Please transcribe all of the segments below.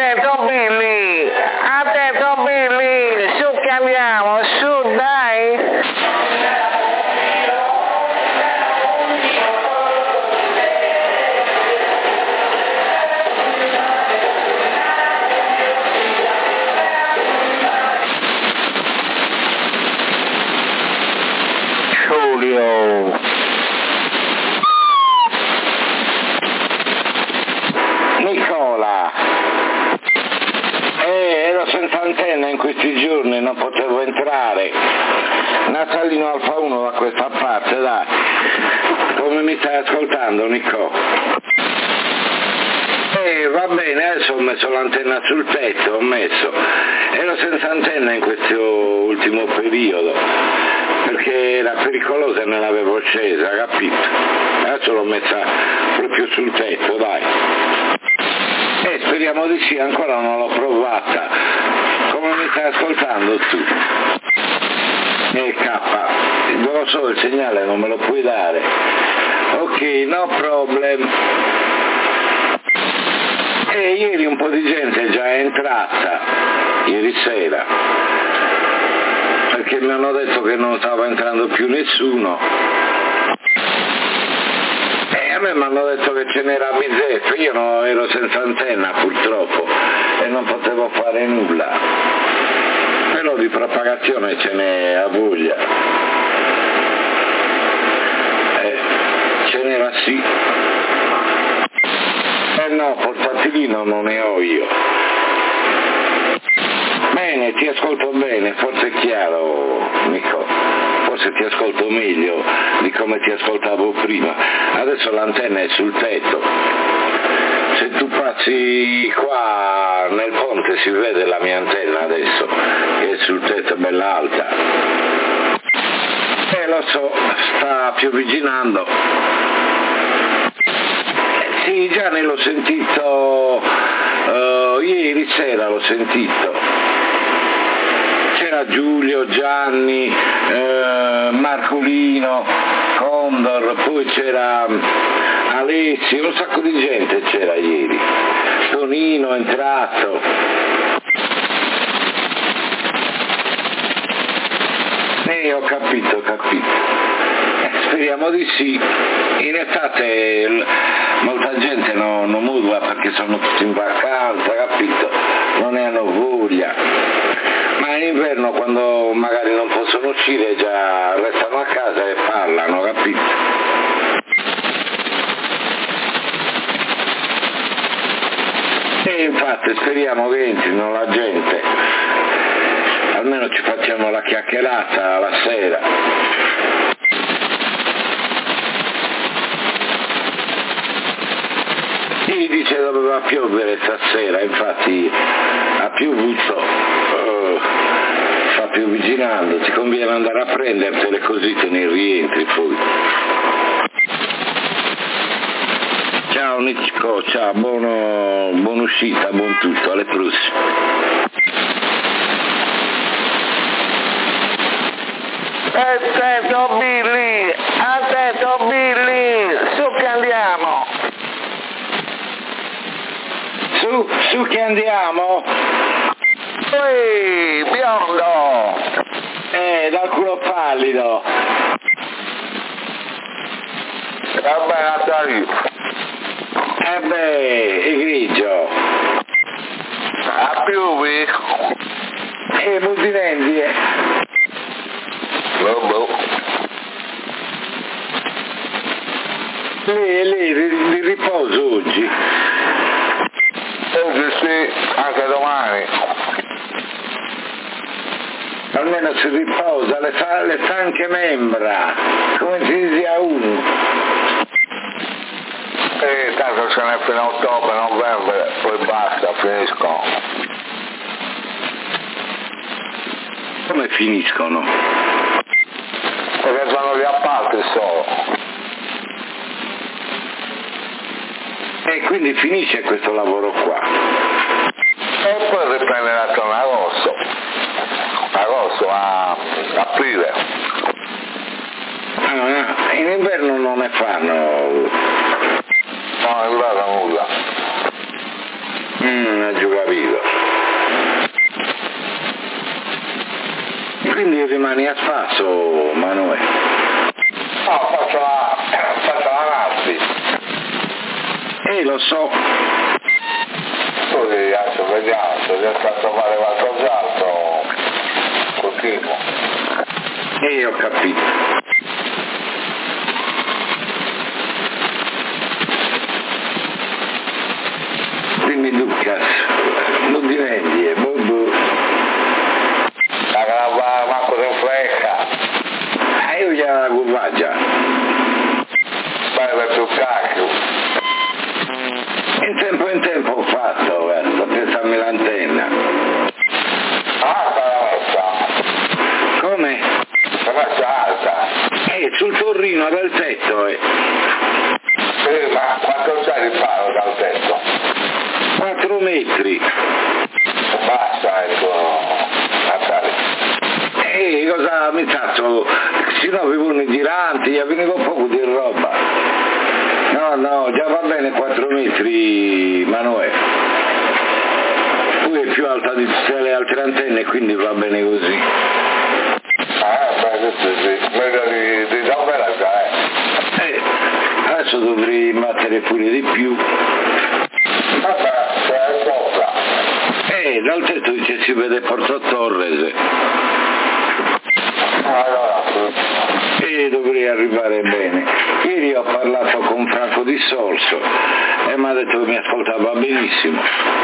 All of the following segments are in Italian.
Attento Billy, su che andiamo, su dai. Giulio. Nicola, ero senza antenna in questi giorni, non potevo entrare. Natalino Alfa 1 da questa parte, dai. Come mi stai ascoltando, Nico? Va bene, adesso ho messo l'antenna sul tetto, ero senza antenna in questo ultimo periodo, perché era pericolosa e non l'avevo accesa, capito? Adesso l'ho messa proprio sul tetto, dai. Speriamo di sì, ancora non l'ho provata. Come mi stai ascoltando tu? K, non lo so, il segnale non me lo puoi dare. Ok, no problem. Ieri un po' di gente è già entrata, ieri sera, perché mi hanno detto che non stava entrando più nessuno. A me mi hanno detto che ce n'era a bizzeffe, io no, ero senza antenna purtroppo e non potevo fare nulla, però di propagazione ce n'è a voglia, ce n'era sì. No, portatilino non ne ho io. Bene, ti ascolto bene, forse è chiaro, Nico. Forse ti ascolto meglio di come ti ascoltavo prima. Adesso l'antenna è sul tetto. Se tu passi qua nel ponte si vede la mia antenna adesso, che è sul tetto, bella alta. Lo so, sta piovigginando. Sì, già ne l'ho sentito, ieri sera l'ho sentito. C'era Giulio, Gianni, Marcolino, Condor, poi c'era Alessio, un sacco di gente c'era ieri. Tonino è entrato. Ho capito. Speriamo di sì. In estate molta gente non mutua perché sono tutti in vacanza, capito? Non ne hanno voglia. Ma in inverno, quando magari non possono uscire, già restano a casa e parlano, capito? E infatti speriamo che entrino la gente. Almeno ci facciamo la chiacchierata la sera. Sì, dice doveva piovere stasera, infatti ha piovuto, sta piovigginando, ti conviene andare a prendertele così te ne rientri poi. Ciao Nico, ciao, buona uscita, buon tutto, alle prossime. Attento Billy, su che andiamo. Su che andiamo? Biondo. Dal culo pallido. Vabbè, Natalino. È grigio. A piuvi? Musinendi, Lei di riposo oggi? Oggi sì, anche domani. Almeno si riposa, le fa anche membra, come si dice a uno. Tanto ce n'è fino a ottobre, novembre, poi basta, finiscono. Come finiscono? Perché sono gli appalti solo. E quindi finisce questo lavoro qua. E poi riprenderà in agosto a aprile. In inverno non ne fanno. No, in inverno nulla. Ho già capito. Quindi rimani a spasso, Manuel? No, faccio l'analisi. Lo so. Così adesso vediamo se riesco a trovare qualcos'altro. Continuo. Ho capito. Quindi Lucas, non diventi, boh. La grava manco di frecca. Io già la curvaggia. Bello più cacchio. In tempo ho fatto, guarda, pensarmi l'antenna. Ah, la messa. Come? La messa alta. Sul torrino del tetto, Sì, ma quanto c'è di palo dal tetto? 4 metri. Basta, ecco, Natale. Cosa mi faccio? Se no vivono i giranti, gli veniva poco di roba. No, già va bene 4 metri, Manuel. Lui è più alta di tutte le altre antenne, quindi va bene così. Sì. Meglio di davvero già, Adesso dovrei battere pure di più. Vabbè, c'è sopra. Dal tetto dice si vede Porto Torres. Allora, Dovrei arrivare bene. Ieri ho parlato con Franco Di Sorso e mi ha detto che mi ascoltava benissimo.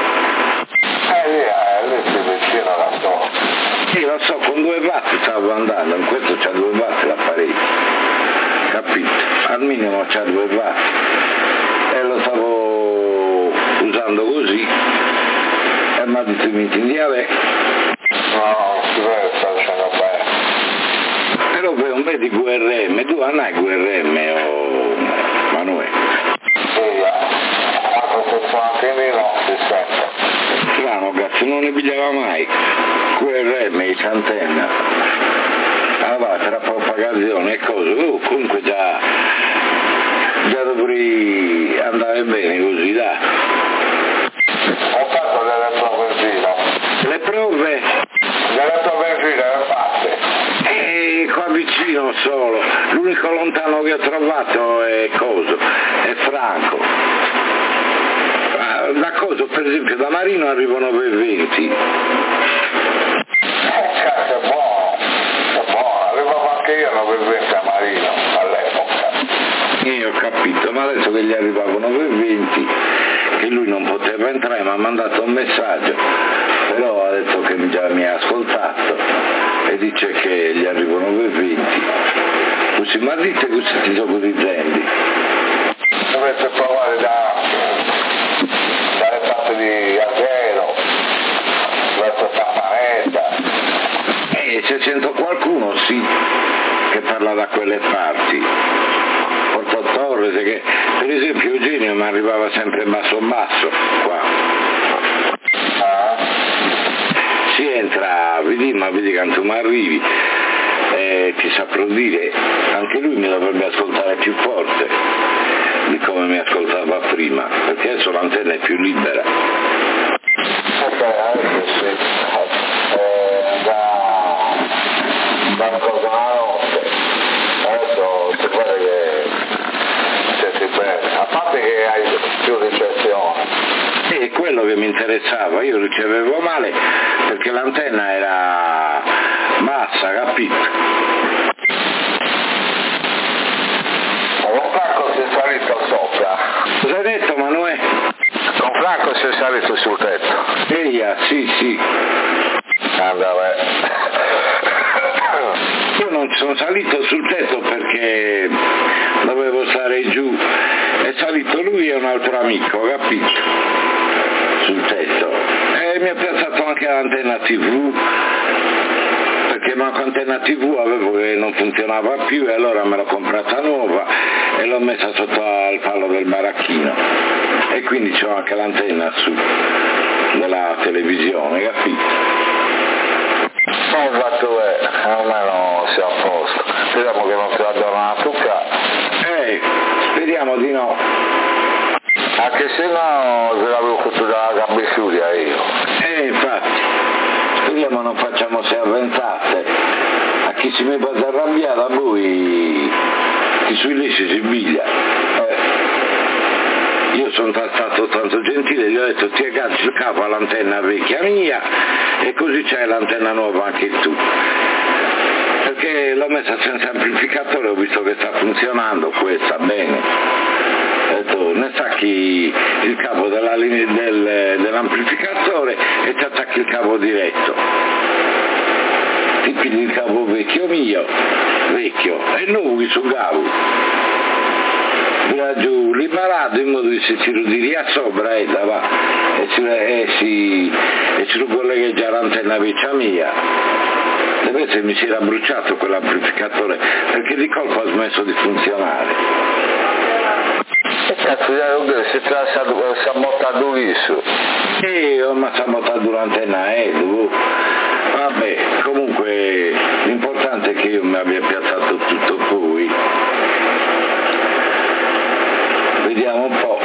lì si vicino alla sua. Lo so, con 2 watt stavo andando, in questo c'ha 2 watt l'apparecchio, capito? Al minimo c'ha 2 watt e lo stavo usando così e mi ha detto mi indiare. No, si vede, sta dicendo bene. Però vedi VRM, tu non hai VRM Manuel? Sì, anche se sono anche lì no, si sente. Strano cazzo, non ne pigliava mai VRM, antenna. Va, tra propagazione e cose, comunque già dovrei andare bene così, dai. Ho fatto delle prove in fila. Le prove? Delle prove in fila, le fatte. Qua vicino solo, l'unico lontano che ho trovato è Franco. Da per esempio da Marino arrivano per 20. Cazzo, è buono, arrivavo anche io a 9,20 a Marino all'epoca. Io ho capito, ma adesso che gli arrivavano per 20, che lui non poteva entrare, mi ha mandato un messaggio, però ha detto che già mi ha ascoltato e dice che gli arrivano per 20. Così, ma dite così ti sto dicendo. Dovete provare dalle parti di Alghero, verso Campanetta. Se sento qualcuno sì che parla da quelle parti. Porto Torres, che per esempio Eugenio mi arrivava sempre basso qua. Si entra, vedi quanto mi arrivi, ti saprò dire, anche lui mi dovrebbe ascoltare più forte di come mi ascoltava prima, perché adesso l'antenna è più libera. Ok, adesso sì. Da cosa la notte. Adesso si vede che senti bene. A parte che hai più ricezione. È quello che mi interessava, io ricevevo male perché l'antenna era bassa, capito? Con Franco si è salito sopra. Cosa hai detto, Manuel? Con Franco si è salito sul tetto. Sì. Io non sono salito sul tetto perché dovevo stare giù, è salito lui e un altro amico, capito? Sul tetto. E mi ha piazzato anche l'antenna TV, perché manco antenna TV avevo che non funzionava più e allora me l'ho comprata nuova e l'ho messa sotto al palo del baracchino. E quindi c'ho anche l'antenna su della televisione, capito? Il fatto è, almeno sia a posto. Speriamo che non ti abbiano una tucca. Speriamo di no. Anche se no, se l'avevo fatto da gambe si mi passa arrabbiata poi ti sui lì si piglia. Io sono stato tanto gentile, gli ho detto ti agganci il capo all'antenna vecchia mia e così c'hai l'antenna nuova anche tu. Perché l'ho messa senza amplificatore, ho visto che sta funzionando, questa bene. Ho detto ne stacchi il cavo dell'amplificatore e ti attacchi il cavo diretto. Ti pigli il cavo vecchio mio, vecchio, e nuovo su cavo. Tira giù liberato in modo che si ridiria sopra e si collega l'antenna vecchia mia. Deve essere mi si era bruciato quell'amplificatore perché di colpo ha smesso di funzionare. E cazzo, si è montato isso? Ma si è montato l'antenna vabbè, comunque l'importante è che io mi abbia piazzato tutto poi. Vediamo un po'.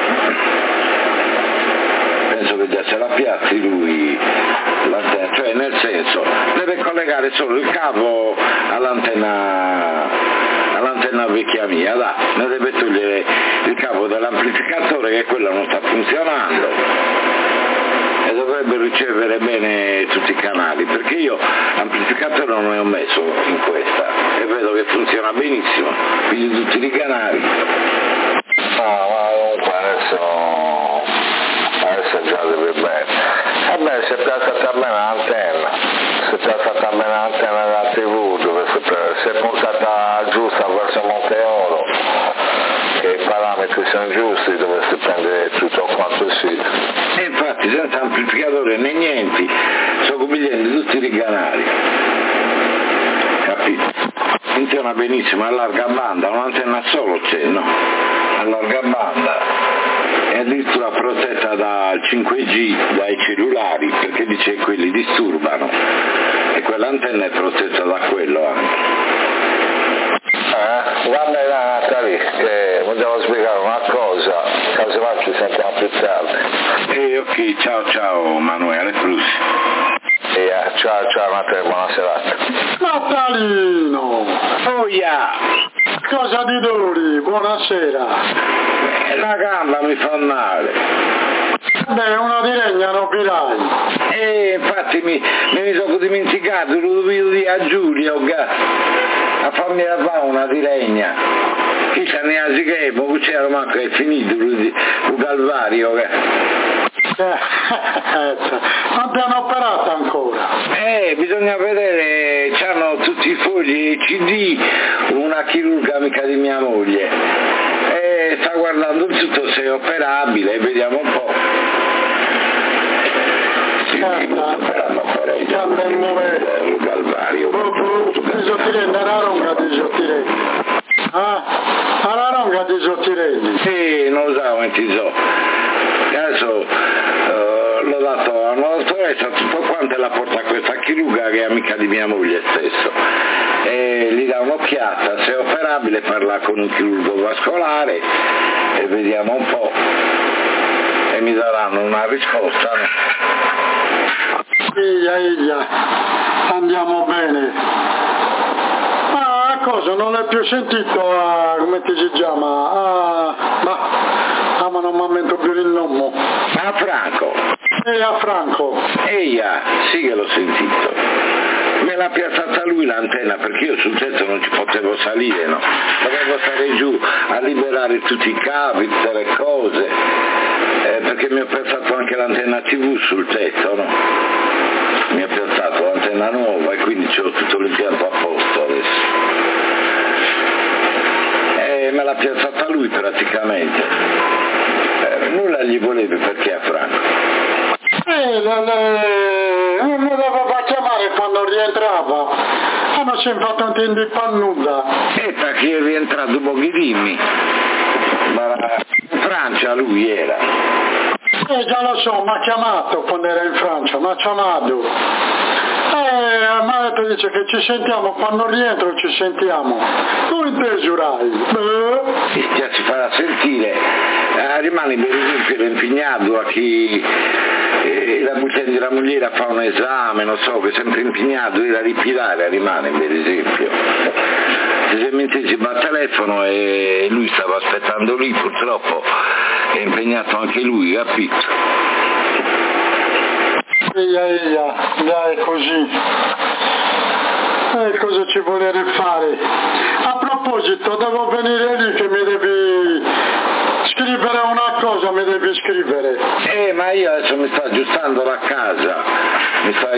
Penso che già se la piazzi lui l'antenna, cioè nel senso deve collegare solo il cavo all'antenna vecchia mia, ne deve togliere il cavo dell'amplificatore che quello non sta funzionando e dovrebbe ricevere bene tutti i canali, perché io amplificatore non ne ho messo in questa e vedo che funziona benissimo, quindi tutti i canali. Ma comunque adesso già deve bene. E beh, si è piazzata a me l'antenna, della TV dove si è puntata giusta verso Monteoro, che i parametri sono giusti, dove si prende tutto quanto si. E infatti senza amplificatore né niente, sono combinati tutti i canali. Capito? Funziona benissimo a larga banda, un'antenna solo c'è, no? A larga banda è addirittura protetta dal 5G dai cellulari perché dice che quelli disturbano e quell'antenna è protetta da quello anche. Guarda Natali, che mi devo spiegare una cosa, casomai ci sentiamo più tardi. Ok, ciao Manuele, ciao Natali, buona serata. Natalino! Oh yeah! Cosa ti duri? Buonasera! La gamba mi fa male. Beh, una di regna non pirai. Infatti mi sono dimenticato, lo dovevo dire a Giulia, a farmi fare una di regna. Chissà neanche che, ma c'era manco è finito il calvario. Non ti hanno operato ancora? Bisogna vedere, c'hanno tutti i fogli e i CD, una chirurga amica di mia moglie. Sta guardando tutto se è operabile, vediamo un po'. Il calvario. Alla ronga di Sottirelli. Sì, non lo so, adesso l'ho dato a una dottoressa tutto quanto e la porta a questa chirurga che è amica di mia moglie stesso e gli dà un'occhiata, se è operabile parla con un chirurgo vascolare e vediamo un po' e mi daranno una risposta. Iglia, andiamo bene. Cosa non l'hai più sentito come ti si chiama? Ma non mi ammento più il nome. A Franco. A Franco. Sì che l'ho sentito. Me l'ha piazzata lui l'antenna perché io sul tetto non ci potevo salire, no? Dovevo stare giù a liberare tutti i cavi, tutte le cose, perché mi ha piazzato anche l'antenna TV sul tetto, no? Mi ha piazzato l'antenna nuova e quindi c'ho tutto l'impianto a posto adesso. Me l'ha piazzata lui praticamente. Nulla gli volevi perché a Franco. Non mi doveva chiamare quando rientrava. Hanno sempre fatto un tempo di pannuda. Perché è rientrato Boghidimmi. Ma in Francia lui era. Già lo so, mi ha chiamato quando era in Francia, mi ha chiamato. Mi ha detto, dice che ci sentiamo, quando rientro ci sentiamo. Tu in te giurai? Già si farà sentire, rimane per esempio impegnato a chi la moglie fa un esame, non so, che è sempre impegnato, era ripilare, rimane per esempio. Se mi anticipa al telefono e lui stava aspettando lì, purtroppo è impegnato anche lui, capito? È così. Cosa ci volevi fare? A proposito, devo venire lì che mi devi scrivere una cosa, mi devi scrivere. Ma io adesso mi sto aggiustando la casa, mi sto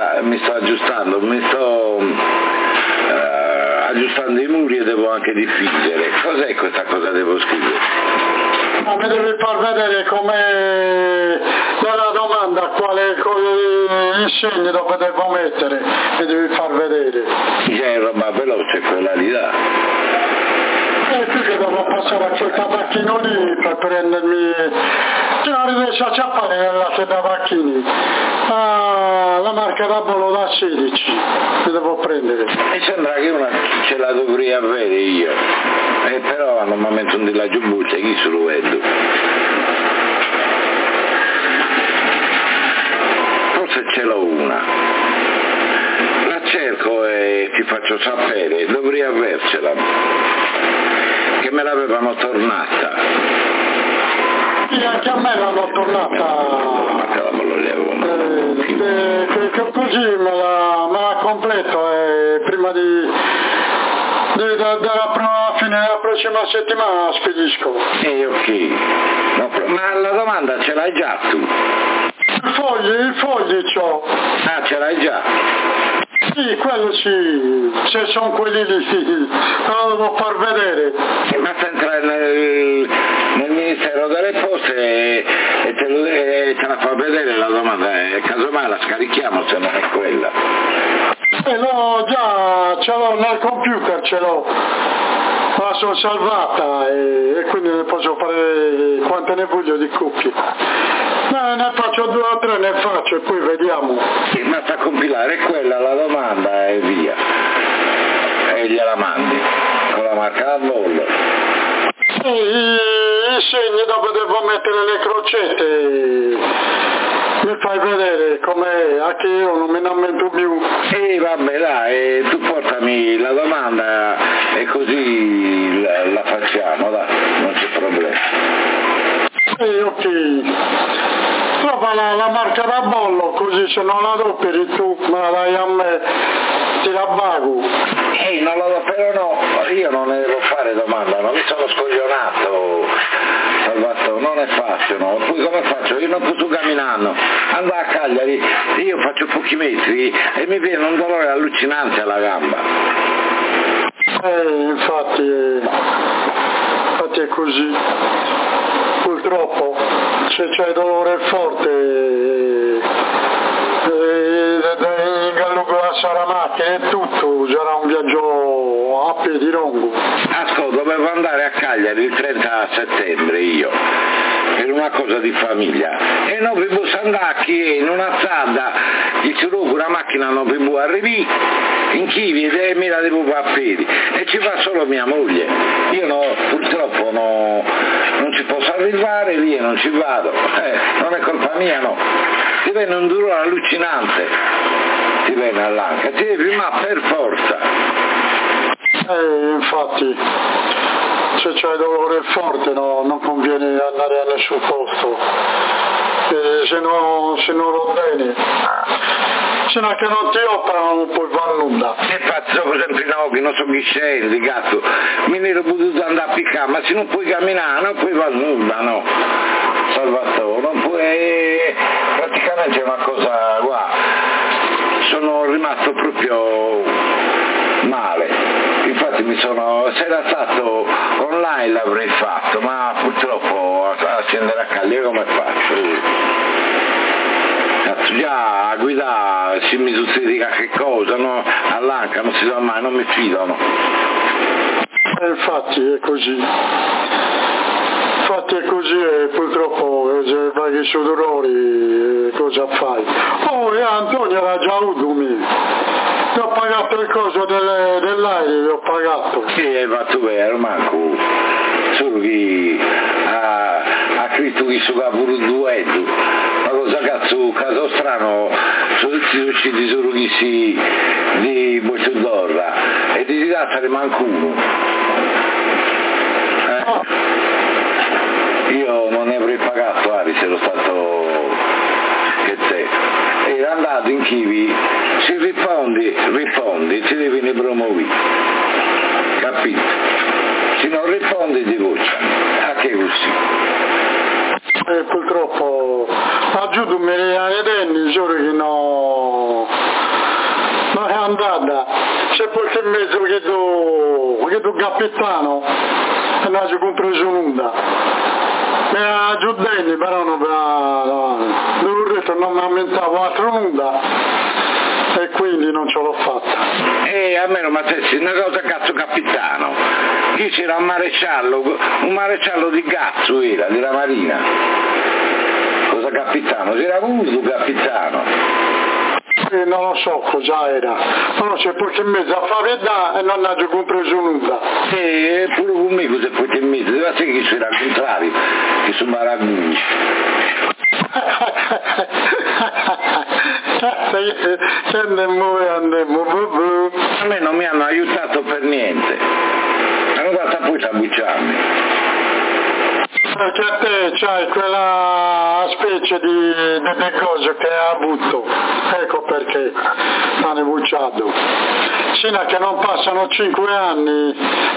aggiustando i muri e devo anche dipingere. Cos'è questa cosa devo scrivere? Ma mi devi far vedere come la domanda, quale insegni dove devo mettere, mi devi far vedere. C'è roba veloce quella di là. Qui che devo passare a quel tabacchino lì per prendermi, che non riesco a ciappare nella tabacchini. La marca da bollo da 16, mi devo prendere. Mi sembra che una ce la dovrei avere io, però al momento non la giubbuccia, chi se lo vedo? Forse ce l'ho una. La cerco e ti faccio sapere, dovrei avercela, che me l'avevano tornata. Sì, anche a me l'hanno tornata. Così me la completo prima della fine della prossima settimana spedisco. Ok, no, ma la domanda ce l'hai già tu? I fogli c'ho. Ah, ce l'hai già? Sì, quello sì, se sono quelli lì, lo devo far vedere. Basta entrare nel Ministero delle Poste e te la fa vedere la domanda, casomai la scarichiamo se non è quella. No, già ce l'ho nel computer, ce l'ho. La sono salvata e quindi ne posso fare quante ne voglio di copie. Ne faccio 2 o 3, ne faccio e poi vediamo. Sì, basta compilare quella, la domanda e via. E gliela mandi con la marca da bollo. I segni dove devo mettere le crocette. Mi fai vedere com'è, anche io non me ne ammento più. Vabbè dai, tu portami la domanda e così la facciamo, dai, non c'è problema. Ok. Trova la marca da bollo, così se non la adoperi tu me la dai a me, ti la pago. Non la adopero no, io non ne devo fare domanda, non mi sono scoglionato. Salvatore, non è facile, no? Poi come faccio? Io non posso camminando, ando a Cagliari, io faccio pochi metri e mi viene un dolore allucinante alla gamba. Infatti è così, purtroppo se c'è dolore forte in Gallugo a Saramacchia e tutto, sarà un viaggio a piedi lungo. Ascolta, dovevo andare a Cagliari il 30 settembre io, per una cosa di famiglia, e non vi posso andare in una strada, il chirurgo una macchina non vi può arrivare, in Chivi e me la devo fare a piedi, e ci fa solo mia moglie, io no, purtroppo non ci posso arrivare lì e non ci vado, non è colpa mia no, ti viene un dolore allucinante, ti viene all'anca, ti devi ma per forza. Infatti se c'è dolore forte non conviene andare a nessun posto, se non lo bene, se no che non ti operano non puoi fare nulla. E faccio sempre no, che non so chi scendi, gatto, mi ne ero potuto andare a piccare, ma se non puoi camminare non puoi fare nulla, no, Salvatore, non puoi, praticamente è una cosa, guarda, sono rimasto proprio male, infatti se era stato online l'avrei fatto, ma purtroppo a scendere a Cagliari come faccio? Già a guidare si mi dica che cosa, no? All'anca non si sa mai, non mi fidano. Infatti è così. Infatti è così e purtroppo se vai su dolori cosa fai? E Antonio era già udumi. Ti ho pagato il coso dell'aereo, ti ho pagato. Sì, hai fatto vero, manco. Solo chi ha scritto che su pure il duetto. cosa cazzo, caso strano, sono usciti solo chi di Bocciodorra e di Dazzare manco uno. Io non ne avrei pagato, Ari, se ero stato che te. Era andato in Chivi, si rispondi, ti devi ne promuovere, capito? Se non rispondi ti bocciano, anche così. Purtroppo aggiungo miliardi di anni, solo che non è andata, c'è qualche mezzo che do capitano e non ci compreso nulla. Mi ha giù denni, però non mi aumentavo altro nulla e quindi non ce l'ho fatta. E a me non mi attessi una cosa cazzo capitano. Chi c'era un maresciallo di cazzo era, della Marina. Cosa capitano? C'era avuto capitano. Non lo so cosa era, però c'è qualche mese a fare e non ha già compreso nulla. E pure con me cos'è qualche mese, deve essere che c'era al contrario, che sono maraguni. A me non mi hanno aiutato per niente, hanno guardato poi a bucciarmi. Perché a te c'hai quella specie di cose che hai avuto, ecco perché hanno bucciato. Sino che non passano 5 anni,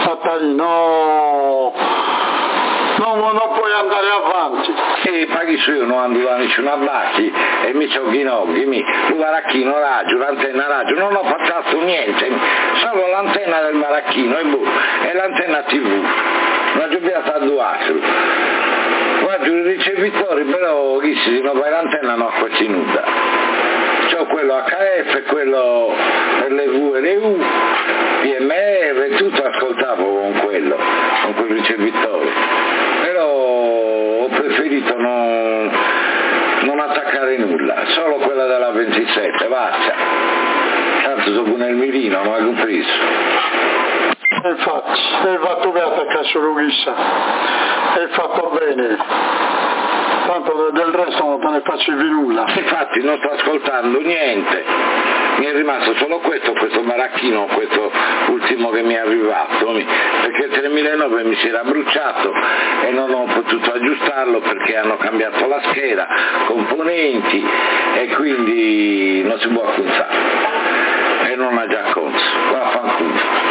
non puoi andare avanti. E paghi su io non ando da nessuna bacchi e mi c'ho ghinoghi, il maracchino raggio, l'antenna raggio, non ho fatto niente, solo l'antenna del maracchino e l'antenna TV. Una giubiata a 2 altri. Guarda, i ricevitori però chi si non vai l'antenna non ha quasi nuda. C'ho quello HF, quello LV e le U, PMR, tutto ascoltavo con quel ricevitore. Però ho preferito non attaccare nulla, solo quella della 27, basta. Tanto sono nel mirino, non hai compreso. Infatti, hai fatto bene attaccare solo chissà, hai fatto bene, tanto del resto non te ne facevi nulla. Infatti non sto ascoltando niente, mi è rimasto solo questo maracchino, questo ultimo che mi è arrivato, perché il 3009 mi si era bruciato e non ho potuto aggiustarlo perché hanno cambiato la scheda, componenti e quindi non si può accontare e non ha già conto, vaffanculo.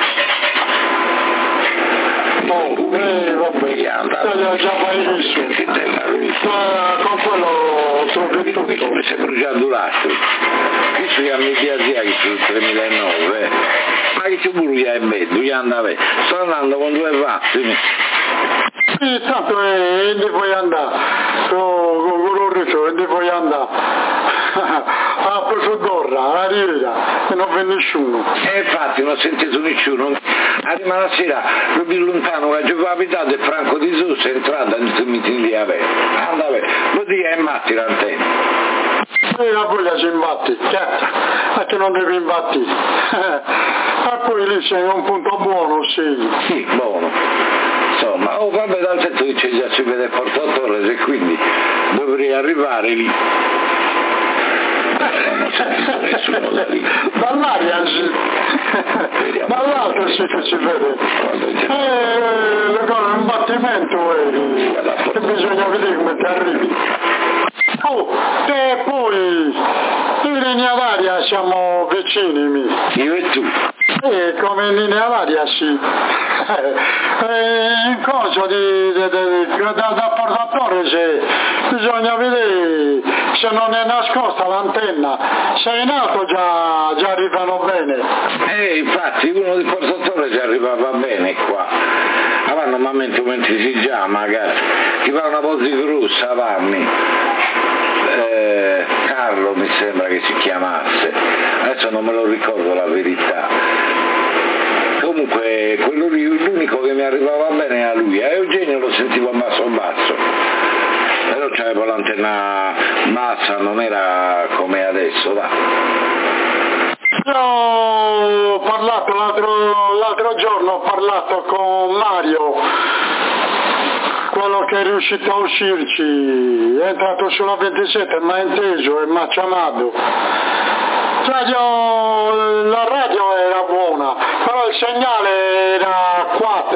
Vabbè, già mai visto. Con quello mi si è bruciato l'astro. Qui si chiama i asiatici sul 3009, ma che ci buruglia è bello, gli andava. Sto andando con 2 vatti. Sì, tanto e puoi andare, con l'orrito, e puoi andare. Ha preso Dorra, a Riera, e non venne nessuno. E infatti non ho sentito nessuno. Arriva la sera, lo più lontano che ci ho abitato è Franco di Susa, è entrato nel meeting lì a vedere. Andava, lo dica è matti l'antenna. E la voglia si imbatti, perché non devi imbatti. E poi lì sei un punto buono, sì. Sì, buono. Insomma, vabbè, dal tetto dice già si vede Porto Torres e quindi dovrei arrivare lì. Non sento nessuno da lì. Dall'aria sì. Dall'alto sì che si vede. Le cose è un battimento e bisogna vedere come ti arrivi. E poi in linea d'aria siamo vicini. Io e tu. Come in linea d'aria sì. In cosa da portatore se bisogna vedere se non è nascosta l'antenna, se è in alto già arrivano bene. Infatti uno di portatore già arrivava bene qua. Ma normalmente mentre si già magari chi fa una voce grossa avanti. Carlo mi sembra che si chiamasse, adesso non me lo ricordo la verità. Comunque quello lì, l'unico che mi arrivava bene era lui, a Eugenio lo sentivo basso però c'avevo l'antenna bassa, non era come adesso, va. Io ho parlato l'altro giorno, ho parlato con Mario quello che è riuscito a uscirci, è entrato sulla 27, ma inteso e mi ha chiamato. La radio era buona, però il segnale era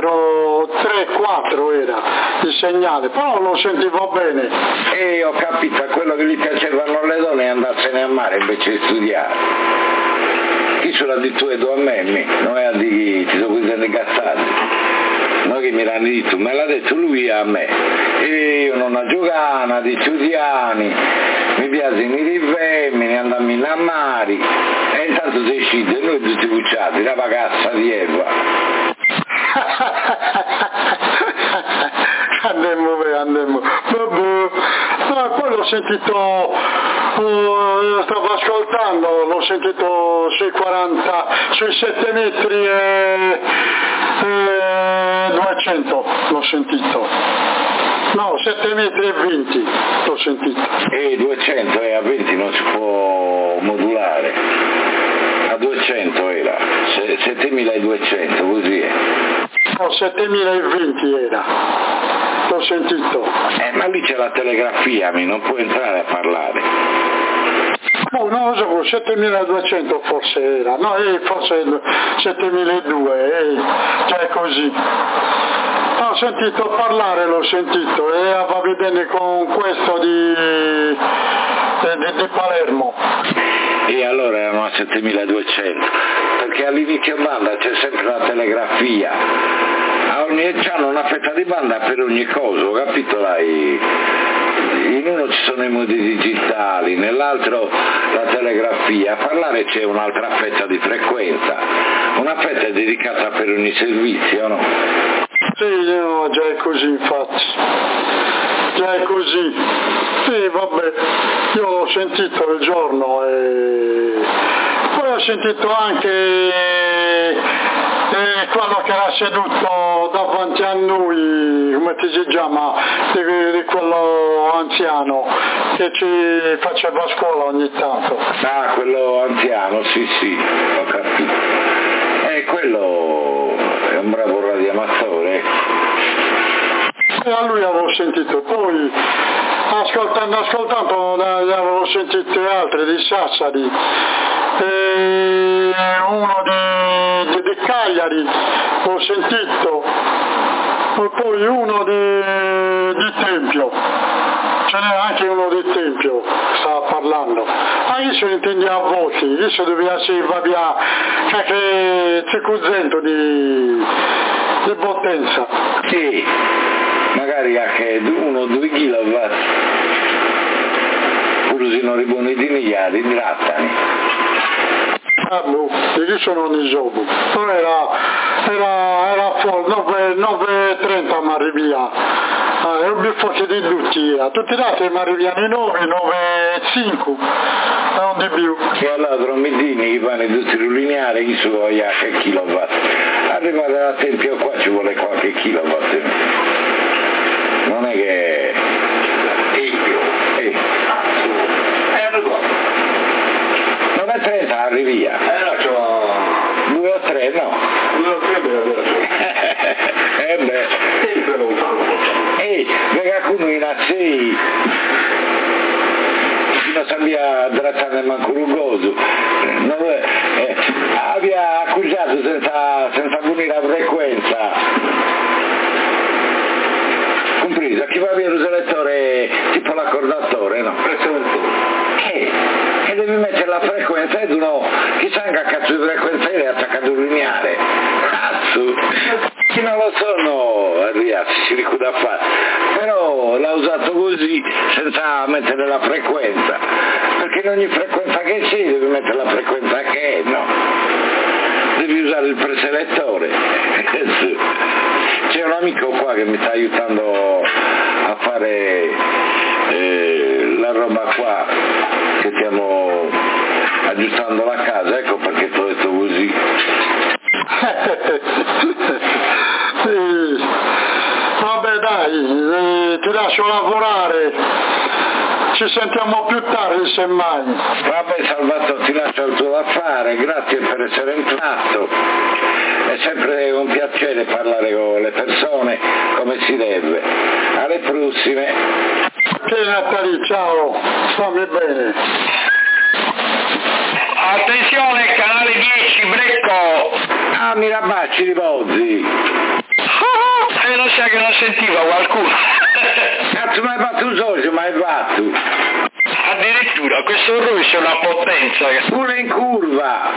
3-4 era il segnale, però lo sentivo bene. E ho capito, quello che gli piacevano le donne è andarsene a mare invece di studiare. Chi ce l'ha detto a me, non è a dire ti sono così incazzati. No, che mi l'hanno detto, me l'ha detto lui a me. E io non ho giocato di studiare, mi piace i femmini, andammo a mare, e intanto si scende, noi tutti bucciati, la vacazza di Eva. Andiamo. No, poi l'ho sentito, stavo ascoltando, l'ho sentito sui 40, sui 7 metri e 200, l'ho sentito. No, 7 metri e 20, l'ho sentito. E 200 e a 20 non si può modulare. A 200 era, 7200, così è. No, 7020 era, l'ho sentito. Ma lì c'è la telegrafia, non può entrare a parlare. No, non lo so, 7200 forse era, no, forse 7002, cioè così. Ho sentito parlare, l'ho sentito, e va bene con questo di Palermo. E allora erano a 7200, perché all'inizio banda c'è sempre la telegrafia, hanno una fetta di banda per ogni cosa, capito? In uno ci sono i modi digitali, nell'altro la telegrafia, a parlare c'è un'altra fetta di frequenza, una fetta è dedicata per ogni servizio, no? Sì, no, già è così infatti, già è così. Sì, vabbè, io l'ho sentito il giorno e poi ho sentito anche quello che era seduto davanti a noi, come si chiama, di quello anziano che ci faceva scuola ogni tanto. Ah, quello anziano, sì, ho capito. Quello è un bravo radioamatore. E a lui avevo sentito, poi ascoltando avevo sentito altri di Sassari, uno di Cagliari ho sentito, e poi uno di Tempio, ce n'era anche uno di Tempio, stava parlando. Io se intendi a voci, io se doveva essere via che c'è cosento di potenza. Sì, magari anche 1-2 kW, pure se non ribuoni di miliardi, grattani. Io sono di Zobu, però era fuori, 9:30 mi arrivia, ero più forte di tutti gli altri mi arrivano i 9, 9:05, non di più. E allora dromeddini che vanno tutti lineari, chi su voglia che kilowatt, arrivare da Tempio qua ci vuole qualche kilowatt, non è che... Tempio? Non è 30, arrivi via. No, c'ho... 2 o 3, no? 2 o 3 per beh. Sempre lontano. Perché qualcuno in A6 non sapeva drattare manco rugoso. Aveva accusato senza punire la frequenza. Compreso, chi va via il lettore tipo l'accordatore, no? E devi mettere la frequenza ed uno chissà che cazzo di frequenza è attaccato al lineare. Cazzo! Chi non lo so, no, ragazzi, si ricuda a fare. Però l'ha usato così senza mettere la frequenza. Perché in ogni frequenza che c'è devi mettere la frequenza che è, no? Devi usare il preselettore. C'è un amico qua che mi sta aiutando a fare la roba qua che stiamo aggiustando la casa, ecco perché ti ho detto così. Sì. Vabbè dai, ti lascio lavorare, ci sentiamo più tardi semmai. Vabbè Salvatore, ti lascio il tuo da fare, grazie per essere entrato è sempre un piacere parlare con le persone come si deve. Alle prossime. Ok Natali, ciao, stammi bene. Attenzione, canale 10, Brecco! Ah, Mirabacci di Bozzi! E non sa che non sentiva qualcuno. Cazzo, mi hai fatto un socio, mi hai fatto! Addirittura, questo russo è una potenza. Pure in curva!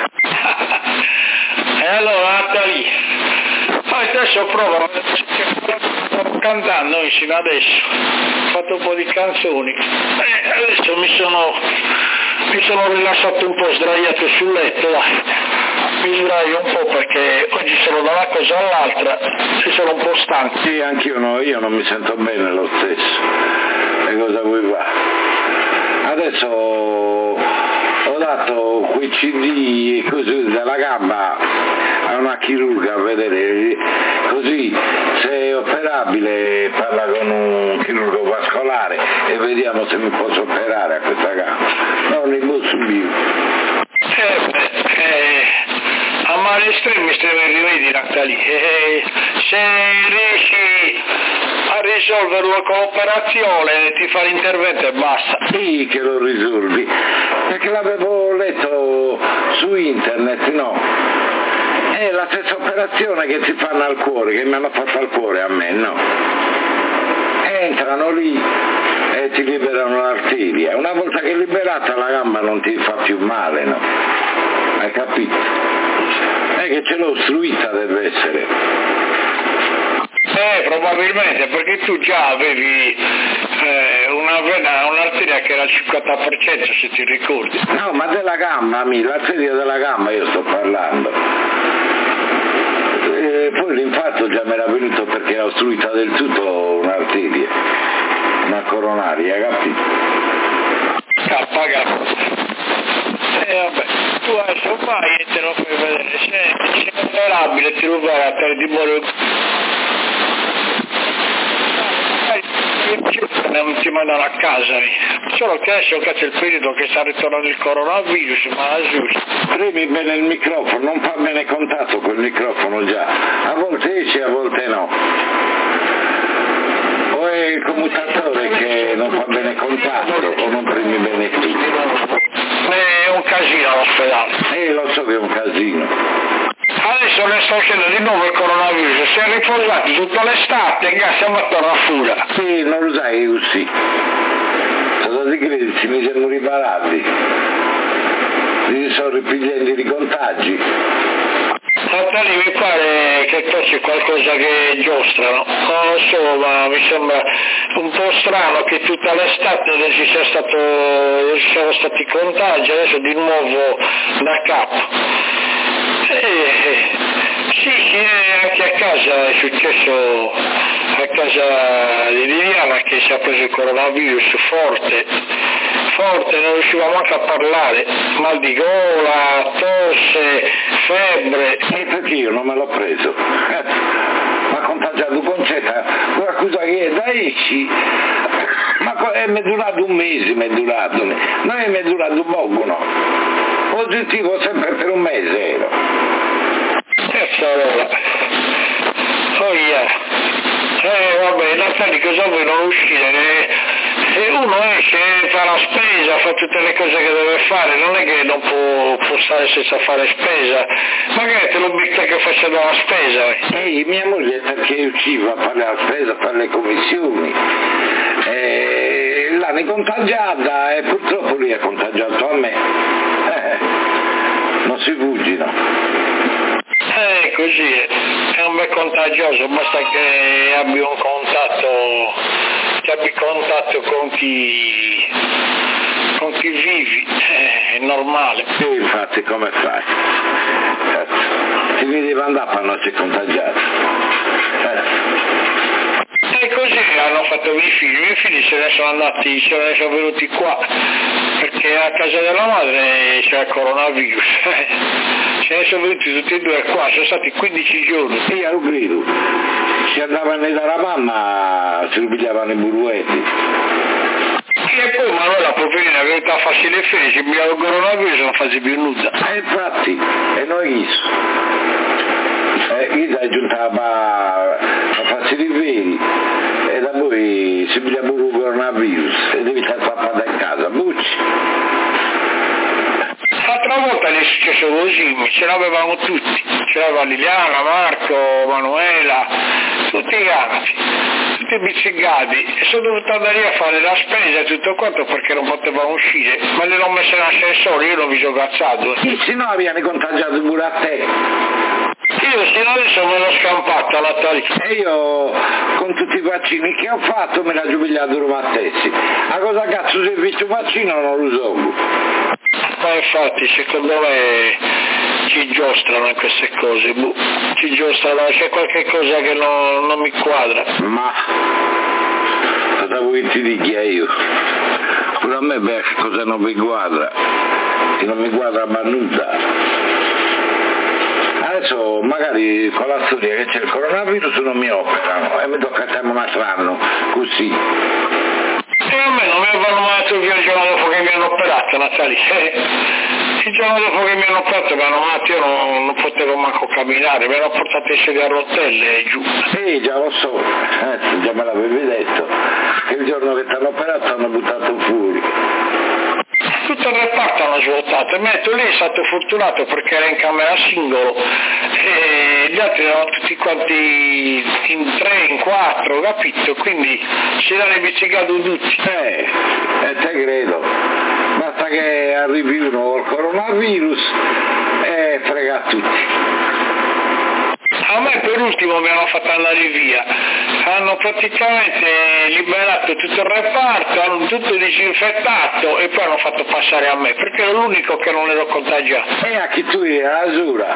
E allora, Natali, adesso provo, sto cantando vicino adesso, ho fatto un po' di canzoni, adesso mi sono rilassato un po', sdraiato sul letto, dai. Mi sdraio un po' perché oggi sono da una cosa all'altra e sono un po' stanco. Sì, anch'io no, io non mi sento bene lo stesso. E cosa vuoi fare? Adesso ho dato quei CD così della gamba a una chirurga a vedere, così se è operabile parla con un chirurgo vascolare e vediamo se mi posso operare a questa gamba. Non li posso subire. A male estremi rimedi, Natali, se riesci a risolverlo con l'operazione ti fa l'intervento e basta. Sì che lo risolvi, perché l'avevo letto su internet, no? È la stessa operazione che ti fanno al cuore, che mi hanno fatto al cuore a me, no? Entrano lì e ti liberano l'arteria. Una volta che è liberata la gamba non ti fa più male, no? Hai capito? È che ce l'ho ostruita, deve essere. Probabilmente, perché tu già avevi un'arteria che era al 50%, se ti ricordi. No, ma della gamba, l'arteria della gamba io sto parlando. Poi l'infarto già mi era venuto perché era ostruita del tutto un'arteria, una coronaria, capito? Vabbè, tu adesso vai e te lo fai vedere, se è vulnerabile ti lo vai a per di non ti mandano a casa, solo che adesso c'è il periodo che sta ritornando il coronavirus, ma premi bene il microfono, non fa bene contatto col microfono già, a volte esce, a volte no. O è il commutatore che non fa bene contatto o non premi bene tutto. È un casino all'ospedale. Lo so che è un casino. Adesso ne sta uscendo di nuovo il coronavirus, si è riposato tutta l'estate e siamo a torno a fuga. Sì, non lo sai così. Sono di credersi, mi siamo riparati. Si sono ripigliando i contagi. Natali, mi pare che qua c'è qualcosa che giostrano, non lo so, ma mi sembra un po' strano che tutta l'estate ci siano stati contagi, adesso di nuovo da capo. Sì, anche a casa è successo, a casa di Liliana che si è preso il coronavirus forte, non riuscivamo anche a parlare, mal di gola, tosse, febbre. E perché io non me l'ho preso? Mi ha contagiato Concetta, una cosa che è da esci, ma mi è durato un mese, mi è durato poco, no? Positivo sempre per un mese ero. Vabbè, Natali, cosa vuoi non uscire? Se uno esce, fa la spesa, fa tutte le cose che deve fare, non è che non può stare senza fare spesa, magari te lo becca che facendo la spesa. Mia moglie perché usciva a fare la spesa, a fare le commissioni, l'hanno contagiata e purtroppo lui ha contagiato a me, non si fuggino. Così è un bel contagioso, basta che abbia un contatto con chi vivi, è normale. Sì, infatti, come fai? Ti devi andare per non essere contagiato. E così hanno fatto i miei figli se ne sono venuti qua, perché a casa della madre c'è il coronavirus. Se ne sono venuti tutti e due qua, sono stati 15 giorni. Sì, lo credo. Si andavano dalla mamma, si rubigliavano i burruetti. E poi Manuela, poverina, è venuta a farsi le ferie, ci abbiamo il coronavirus e non fa più nulla. Infatti, e noi chi? Io hai giuntato a farsi riveri e da poi si piglia pure il coronavirus e devi stare tappata in casa, bucci. L'altra volta è successo così, ce l'avevamo tutti, ce l'aveva Liliana, Marco, Manuela, tutti quanti, tutti bizzicati e sono dovuto andare a fare la spesa e tutto quanto perché non potevamo uscire, ma le l'ho messo in ascensore, io l'ho visto cazzato. Se no avevano contagiato pure a te. Io sino adesso me l'ho scampata la tariffa. E io con tutti i vaccini che ho fatto me l'ha giubilato Romattessi. A cosa cazzo si è visto un vaccino non lo so. Ma infatti secondo me ci giostrano in queste cose, ci giostrano, c'è qualche cosa che non mi quadra. Ma cosa vuoi ti dica io? Pure a me beh, cosa non mi quadra? Che non mi quadra ma nulla. Adesso magari con la storia che c'è il coronavirus non mi operano e mi tocca stare un altro anno così. E a me non mi avevano mandato via il giorno dopo che mi hanno operato, Natalia. Il giorno dopo che mi hanno operato mi hanno mandato, io non potevo manco camminare, mi hanno portato in sedia a rotelle giù. Sì, già lo so, già me l'avevi detto, che il giorno che ti hanno operato hanno buttato fuori. Tutto il reparto hanno svuotato, e metto lì è stato fortunato perché era in camera singolo e gli altri erano tutti quanti in 3, in 4, capito? Quindi si erano bicicati tutti. E te credo, basta che arrivi uno col coronavirus e frega a tutti. A me per ultimo mi hanno fatto andare via, hanno praticamente liberato tutto il reparto, hanno tutto disinfettato e poi hanno fatto passare a me, perché ero l'unico che non ero contagiato. E a chi tu eri, Asura?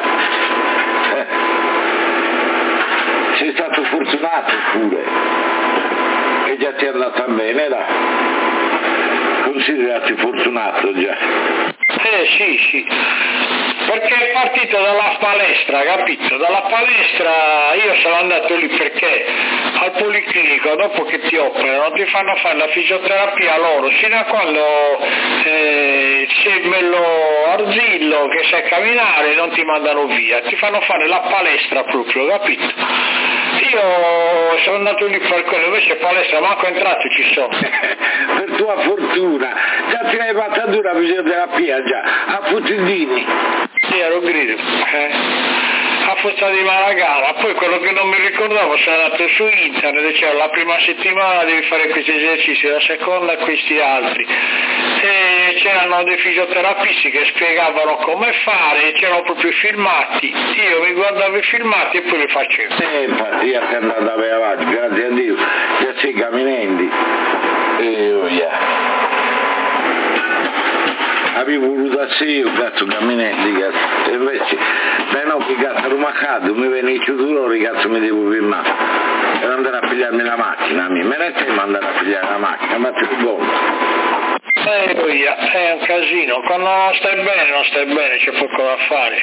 Sei stato fortunato pure, e già ti è andata bene, dai. Considerati fortunato già. Sì, perché è partito dalla palestra, capito? Dalla palestra io sono andato lì perché al policlinico dopo che ti operano ti fanno fare la fisioterapia loro, sino a quando sei bello arzillo che sai camminare non ti mandano via, ti fanno fare la palestra proprio, capito? Io sono andato lì per quello, invece palestra manco entrato ci sono. Per tua fortuna, già ti hai fatta dura la fisioterapia già, a Futindini. Sì, ero grido, a forza di Maragana. Poi quello che non mi ricordavo, sono andato su internet, diceva la prima settimana devi fare questi esercizi, la seconda questi altri. E c'erano dei fisioterapisti che spiegavano come fare, c'erano proprio filmati, io mi guardavo i filmati e poi li facevo. Infatti io sono andato avanti, grazie a Dio, già sei camminando. Avevo voluto a sé io cazzo camminando, cazzo. E invece dai no che cazzo ero maccato, mi viene il chiuduro, cazzo mi devo firmare per andare a pigliarmi la macchina, me ne tempo andare a pigliare la macchina, ma più buono. È un casino, quando non stai bene, c'è poco da fare.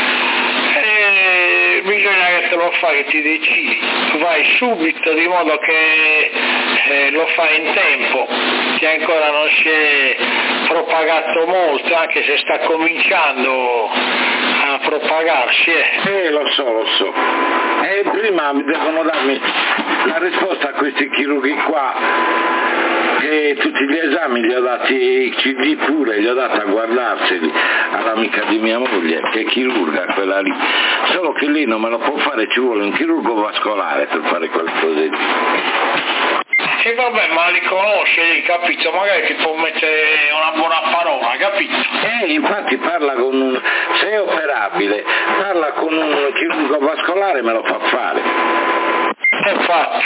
Bisogna che te lo fai, che ti decidi, vai subito di modo che lo fai in tempo, che ancora non si è propagato molto, anche se sta cominciando a propagarsi. Lo so. E prima devono darmi la risposta a questi chirurghi qua. E tutti gli esami li ho dati, i CD pure, li ho dati a guardarseli all'amica di mia moglie, che è chirurga quella lì, solo che lì non me lo può fare, ci vuole un chirurgo vascolare per fare quelle cose lì. E vabbè, ma li conosce, capito? Magari ti può mettere una buona parola, capito? Infatti parla con se è operabile, parla con un chirurgo vascolare, me lo fa fare. Infatti.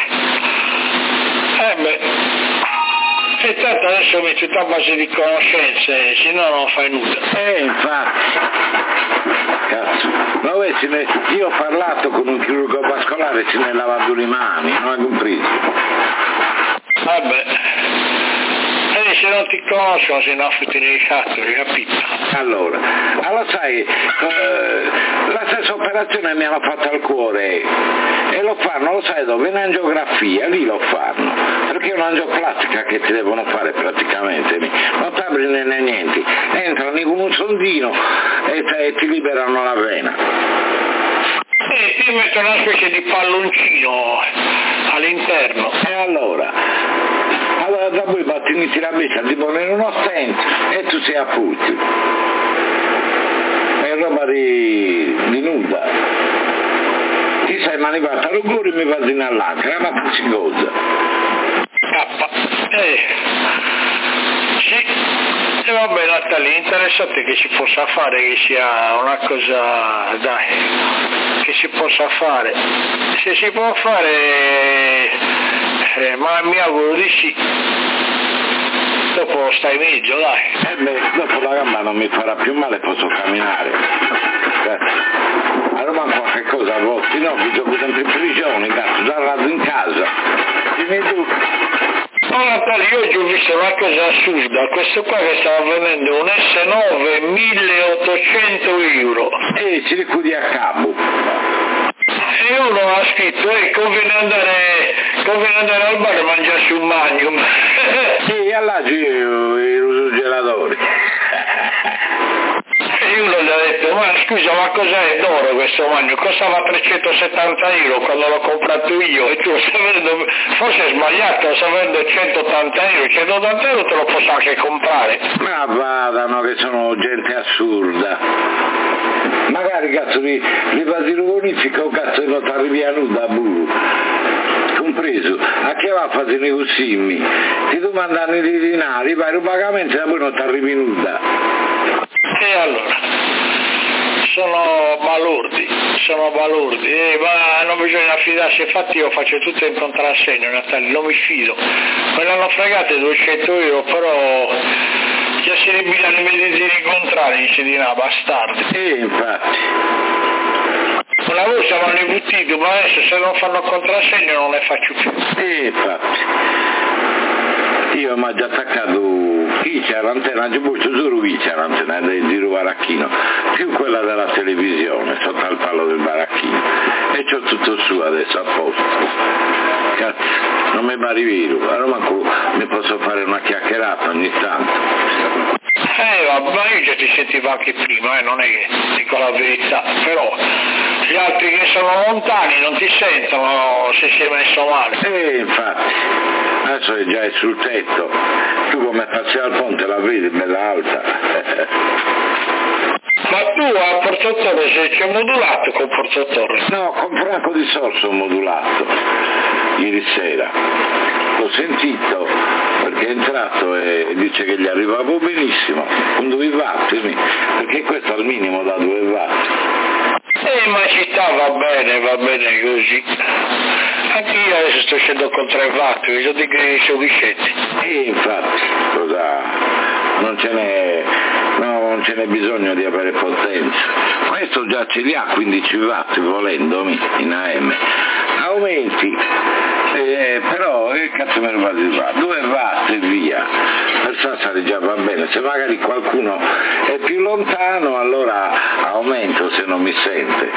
E tanto adesso mi tutta a base di conoscenze, se no non fai nulla. Infatti. Cazzo. Ma io ho parlato con un chirurgo vascolare, se ne è lavato le mani, non hai compreso? Vabbè. E se non ti conoscono, se no fotti nei cattoli, capito? Allora sai, la stessa operazione mi hanno fatto al cuore e lo fanno, lo sai dove? In angiografia, lì lo fanno, perché è un'angioplastica che ti devono fare praticamente, non ti apri né niente, entrano con un sondino e ti liberano la vena. E ti mettono una specie di palloncino all'interno. E allora da voi inizi la bestia, ti pone in uno stent e tu sei a putti. È roba di nuda. Ti sei manipata l'uguri mi va in all'acqua, ma che si goza. Sì, e vabbè Natalia, interessante che si possa fare, che sia una cosa, dai, che si possa fare. Se si può fare, ma mi auguro di sì. Dopo stai meglio, dai. Dopo la gamba non mi farà più male, posso camminare. Allora qualche cosa a volte, no, vi gioco sempre in prigione, cazzo, già razzo in casa. Dimmi tu. No Natalia, oggi ho visto una cosa assurda, questo qua che stava vendendo un S9 1.800 euro. Ci ricudi a capo. E uno ha scritto, conviene andare al bar e mangiarsi un magnum. Sì, allaggi i gelatori. E uno gli ha detto, ma scusa, ma cos'è d'oro questo magnum? Costava 370 euro quando l'ho comprato io e tu lo stai vedendo, forse è sbagliato, lo stai vedendo 180 euro, 180 euro te lo posso anche comprare. Ma vadano che sono gente assurda. Magari cazzo li vasi bonifica o cazzo non ti arrivi a nuda compreso a che va a fare nei cossimmi ti domandano di dinari vai un pagamento e poi non ti arrivi nuda e allora sono balordi ma non bisogna fidarsi, infatti io faccio tutto in contrassegno Natalia, non mi fido, me l'hanno fregate 200 euro però già si ribilano i mezzi di incontrare, dice di no, bastardi. Infatti. Una volta mi hanno imbuttito, ma adesso se non fanno contrassegno non le faccio più. Infatti. Io mi ho già attaccato chi c'è l'antenna, solo chi c'è l'antenna del giro baracchino, più quella della televisione, sotto al palo del baracchino. E c'ho tutto su adesso a posto. Cazzo, non mi pare vero, allora manco mi posso fare una chiacchierata ogni tanto. Vabbè, io già ti sentivo anche prima, non è che dico la verità, però gli altri che sono lontani non ti sentono se si è messo male. Infatti, adesso è già sul tetto, tu come passi al ponte la vedi, bella alta. Ma tu a Porto Torre se c'è modulato con Porto Torre? No, con Franco Di Sorso ho modulato ieri sera. L'ho sentito perché è entrato e dice che gli arrivavo benissimo, con 2 watt, perché questo è al minimo da 2 watt. Ma città va bene così. Anche io adesso sto scendendo con 3 watt, vedo di che sono Vicente. Infatti, non ce n'è bisogno di avere potenza. Questo già ce li ha 15 watt volendo in AM. Aumenti, però che cazzo me ne va di fare? 2 watt e via. Per Sassari già va bene, se magari qualcuno è più lontano allora aumento se non mi sente.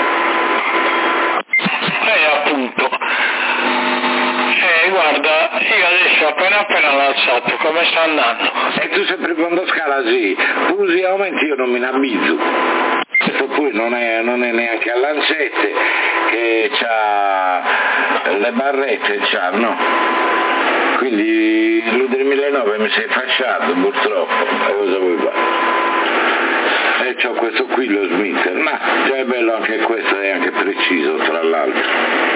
Appunto. Guarda, io adesso appena l'ho alzato, come sta andando? E tu sempre quando scala sì, usi aumenti io non me ne abituo. Questo poi non è neanche a lancette che c'ha le barrette no. Quindi lui del 2009 mi sei fasciato purtroppo, e cosa vuoi fare? E c'ho questo qui lo Smith, ma già è bello anche questo, è anche preciso tra l'altro.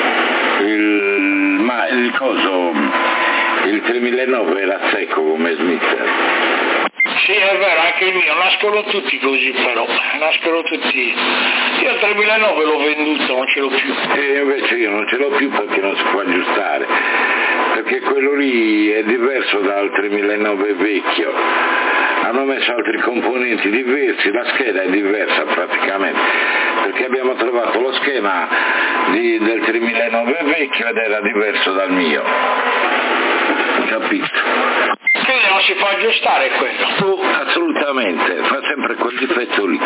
Il 3009 era secco come Smith. Sì, è vero, anche il mio, nascono tutti così però, Io il 3009 l'ho venduto, non ce l'ho più. E invece io non ce l'ho più perché non si può aggiustare, perché quello lì è diverso dal 3009 vecchio. Hanno messo altri componenti diversi, la scheda è diversa praticamente, perché abbiamo trovato lo schema del 3009 vecchio ed era diverso dal mio. Capito? Quindi non si può aggiustare quello? Assolutamente, fa sempre quel difetto lì.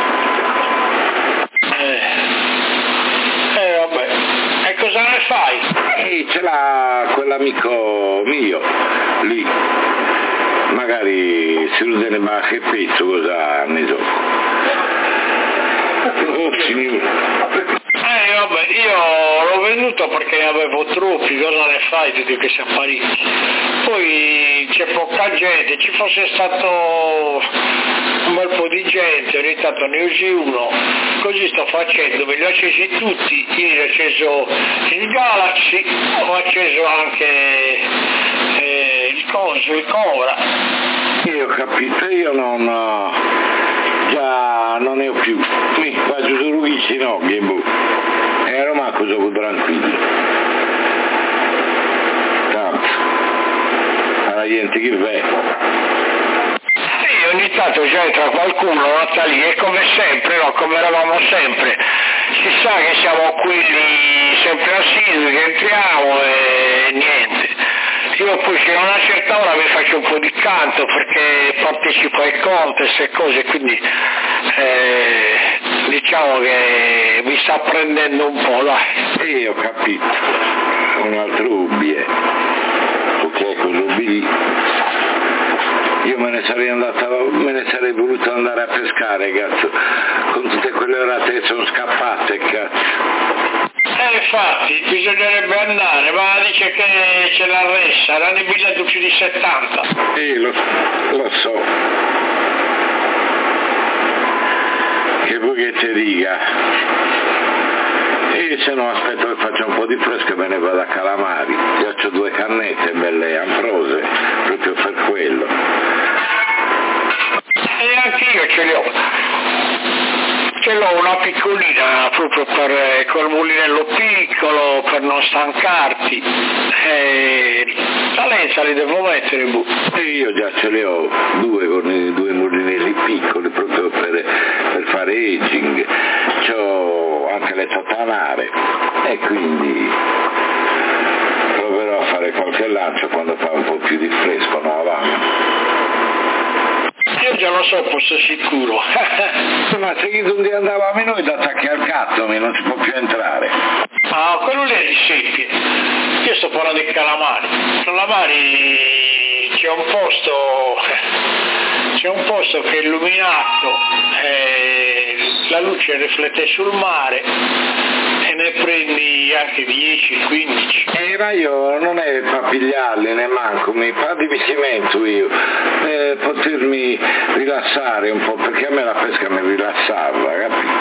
Vabbè. E cosa ne fai? Ce l'ha quell'amico mio lì. Magari si lo tiene ma che pezzo, cosa ne so. Oh signore. vabbè, io l'ho venduto perché ne avevo troppi, cosa ne fai di questi apparecchi? Poi c'è poca gente, ci fosse stato un bel po' di gente, ogni tanto ne usi uno, così sto facendo, me li ho accesi tutti, ieri ho acceso il Galaxy, ho acceso anche il Cobra. Io ho capito, io già non ne ho più, mi faccio solo vicino e boh, e ero manco gioco tranquillo, tanto, alla gente che va. Ogni tanto già entra qualcuno, no, sta lì, e come sempre, no, come eravamo sempre, si sa che siamo quelli sempre assidui, che entriamo e niente. Io poi fino a una certa ora mi faccio un po' di canto perché partecipo ai contest e cose, quindi diciamo che mi sta prendendo un po', dai. Ho capito, un altro hobby, perché quell'hobby lì. Io me ne sarei voluto andare a pescare, cazzo, con tutte quelle orate che sono scappate, cazzo. Infatti, bisognerebbe andare, ma dice che c'è la ressa, erano i biglietti più di 70. Lo so. Che vuoi che ti dica? E se no aspetto che faccia un po' di fresco e me ne vado a Calamari. Io ho 2 cannette belle amprose, proprio per quello. E anche io ce l'ho una piccolina proprio per col mulinello piccolo, per non stancarti. La lenza li devo mettere, boh. E io già ce le ho 2 con i 2 mulinelli piccoli proprio per fare aging. C'ho anche le tatanare e quindi proverò a fare qualche lancio quando fa un po' più di fresco, no avanti. Io già lo so, posso sicuro. Ma se io un dia andavamo noi da attacchi al cazzo, non si può più entrare. Ah, quello lì è di seppie. Io sto parlando di Calamari. Calamari c'è un posto che è illuminato, la luce riflette sul mare e ne prendi anche 10-15. Ma io non è per pigliarli ne manco, mi fa divertimento io, potermi rilassare un po', perché a me la pesca mi rilassava, capito?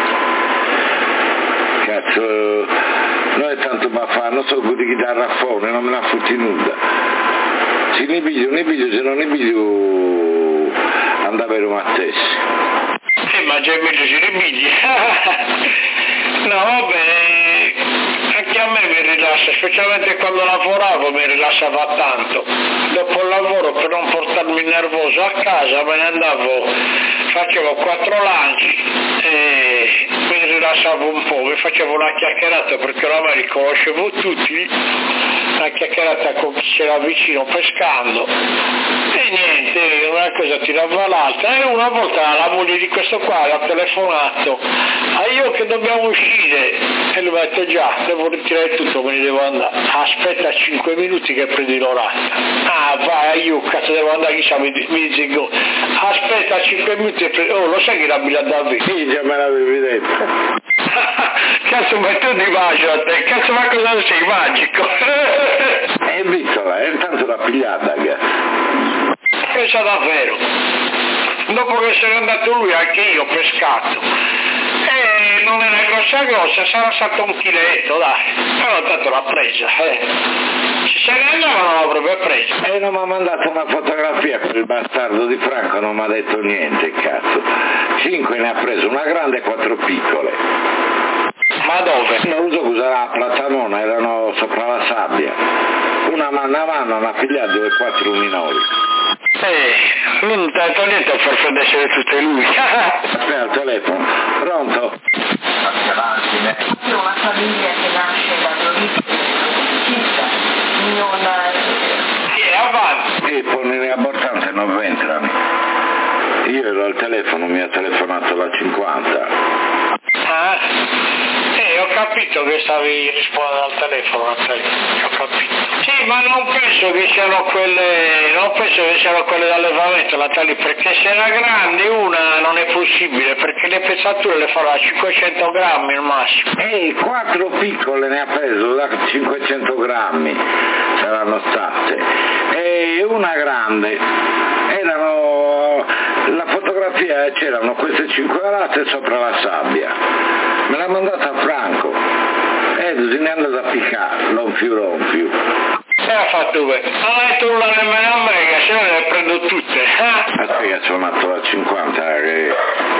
Cazzo, non è tanto baffare, non so di chitarra a fuori, non me la fotti nuda. Se ne piglio, se non ne piglio andavero a tesi. Ma già è meglio se ne pigli. No, vabbè, anche a me mi rilassa, specialmente quando lavoravo mi rilassava tanto. Dopo il lavoro, per non portarmi nervoso a casa, me ne andavo, facevo 4 lanci e mi rilassavo un po', mi facevo una chiacchierata perché oramai li conoscevo tutti, una chiacchierata con chi c'era vicino pescando e niente, una cosa tirava l'altra. E una volta la moglie di questo qua l'ha telefonato, io che dobbiamo uscire, e lui mi ha detto già, devo ritirare tutto, me ne devo andare. Aspetta 5 minuti che prendi l'orata. Ah vai, io cazzo devo andare, chissà, mi dice aspetta 5 minuti e prendi, lo sai che la bila da via? Sì, già me l'avevi detto. Cazzo, ma tu di maggio a te, cazzo, ma cosa sei magico? È piccola, è tanto da pigliata, Pensa davvero. Dopo che se n'è andato lui anche io ho pescato. E non era grossa, sarà stato un chiletto, dai. Però tanto l'ha presa, Se ne andava non l'avrebbe presa. E non mi ha mandato una fotografia per il bastardo di Franco, non mi ha detto niente, cazzo. 5 ne ha preso, una grande e 4 piccole. Ma dove? Non so usare la platanona, erano sopra la sabbia. Una mano a mano, una figlia 2 e 4 minori. Lui non ti ha detto niente per far essere tutte lui. Aspetta al telefono. Pronto? Una famiglia che nasce da Torino, Avanti. E poi nelle abortanze non entrano. Io ero al telefono, mi ha telefonato la 50. ho capito che stavi rispondendo al telefono, Natalia, ho capito. Sì, ma non penso che siano quelle d'allevamento, Natalia, perché se era grande una non è possibile, perché le pezzature le farà a 500 grammi al massimo. 4 piccole ne ha preso da 500 grammi, saranno state, e una grande, la fotografia c'erano queste 5 latte sopra la sabbia, me l'ha mandata a Franco, se ne è andato a piccare, ronfiu. E ha fatto bene, non hai detto nulla nemmeno a me, che se no le prendo tutte, Aspetta che sono andato da 50 che...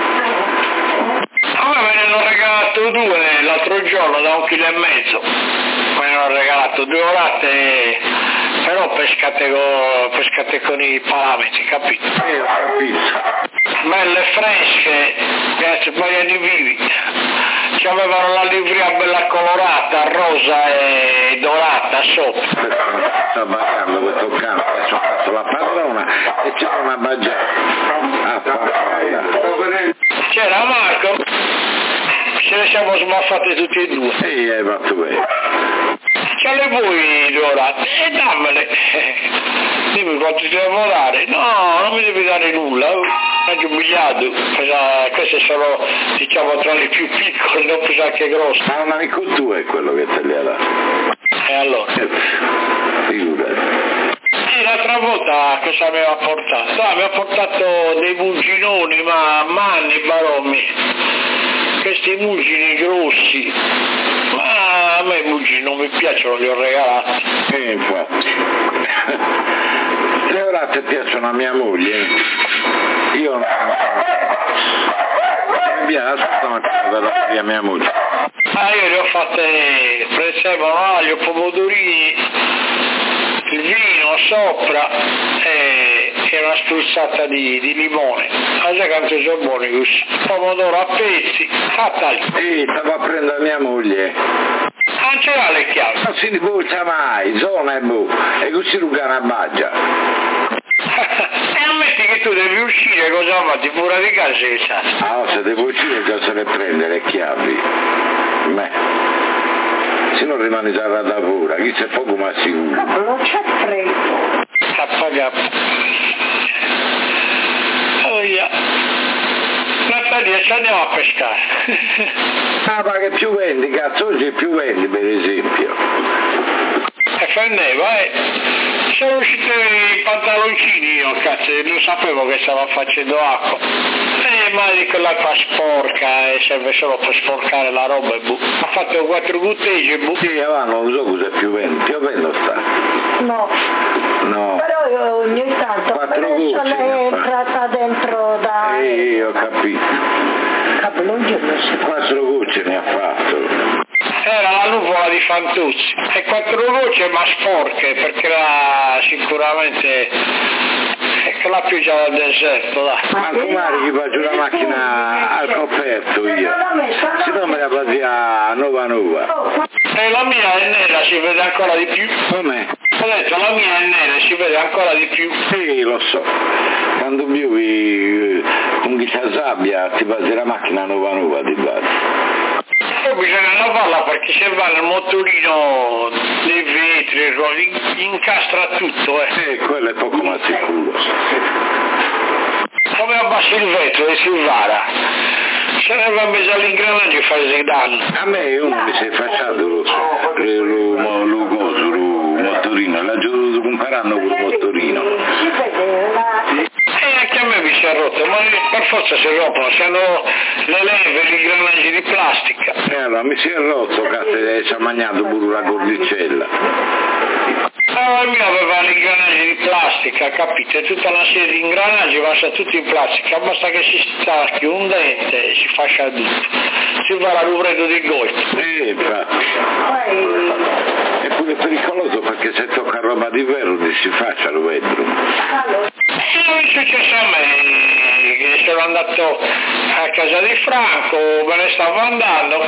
A me ne hanno regalato 2 l'altro giorno da 1,5 kg, me ne hanno regalato 2 latte, però pescate con i parametri, capito? Ho capito. Belle fresche, piace poi di vivi, ci avevano la livrea bella colorata, rosa e dorata sopra. Sta baciando questo cane, adesso ho fatto la padrona e c'era una baggiata. C'era Marco, ce ne siamo sbaffate tutti e 2. E hai fatto bene. Ce le vuoi dorate? E dammele. Dimmi quanto ti devo dare? No, non mi devi dare nulla. Mezzo miliardo. Queste sono, diciamo, tra le più piccole, non pensa che grosse. Ma un amico tuo è quello che te li ha dato. E allora? Figurati. L'altra volta cosa mi aveva portato? Mi ha portato dei muginoni, ma manni baromi. Questi mugini grossi. Ma a me i mugini non mi piacciono, li ho regalati. Infatti. Le orate piacciono a mia moglie. Io non mi piace a mia moglie. Io le ho fatte prezzemolo, aglio, pomodorini, il vino sopra e una spruzzata di limone. Ma sai quanto sono buoni questi? Pomodoro a pezzi, fatta lì. Stavo a prendere mia moglie. Non ce l'ha le chiavi. Non si dibuccia mai, zona e bu, e così ruga una baggia. E ammetti che tu devi uscire, cosa fai? Ti pure di casa che sai? Se devo uscire già se ne prende le chiavi. Se non rimane già da pura, chi c'è poco ma sicuro. Non c'è freddo. Oh yeah. Natalia, ci andiamo a pescare. Ma che più vendi, cazzo, oggi più vendi per esempio. E fendeva, sono usciti i pantaloncini io, cazzo, non sapevo che stava facendo acqua. Ma dico l'acqua sporca e serve solo per sporcare la roba e ha fatto 4 gutteggi e Sì, non so cosa più vendi, piovendo sta. No. Però io ogni tanto 4 adesso gocce è entrata dentro da... ho capito. 4 gocce ne ha fatto. Era la nuvola di Fantuzzi e 4 gocce ma sporche perché era sicuramente la pioggia del deserto, dai. Ma come gli faccio la macchina al coperto io? Se no me la passi a nuova. E la mia è nera, si vede ancora di più. Com'è? Ho detto la mia è nera, si vede ancora di più. Sì, lo so. Quando bevi con chi si sabbia ti passi la macchina nuova di base. Poi bisogna lavarla perché se va nel motorino dei vetri, incastra tutto. Quello è poco ma sicuro. Come abbassi il vetro di Silvara, se ne va messo all'ingranaggio e fa dei danni. A me uno mi si è facciato lo motorino, l'ha dovuto comprare con il motorino. E anche a me mi si è rotto, ma per forza si rompono, se hanno le leve, gli ingranaggi di plastica. Allora mi si è rotto, cazzo, e ci ha mangiato pure la cordicella. Il mio aveva l'ingranaggi di plastica, capite? Tutta una serie di ingranaggi, ma sono tutti in plastica, basta che si stacchi un dente e si fa sciadutto. Si fa la rubredo di golfo. Infatti. È pure pericoloso perché se tocca roba di vero si faccia lo vetro. Non è successo a me, che sono andato a casa di Franco, me ne stavo andando,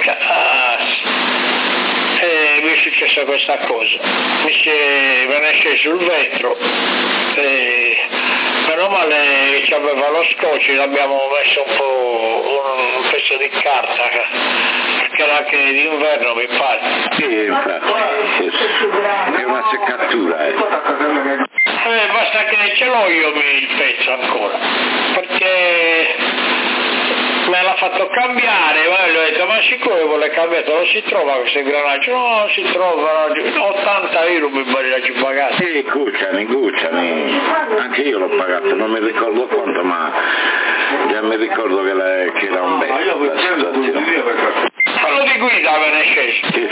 e mi è successa questa cosa. Me ne è sceso il vetro, e meno male aveva lo scotch, l'abbiamo messo un po' un pezzo di carta, perché era anche d'inverno mi pare. Sì, infatti, è una seccatura. Basta che ce l'ho io il pezzo ancora, perché me l'ha fatto cambiare, ma gli ho detto ma sicuro vuole cambiare, non si trova questo ingranaggio, no, non si trova, 80 euro mi ci pagate. Sì, cucciami, anche io l'ho pagato, non mi ricordo quanto, ma già mi ricordo che era un bel la situazione. Quello di guida me ne scesi. Sì.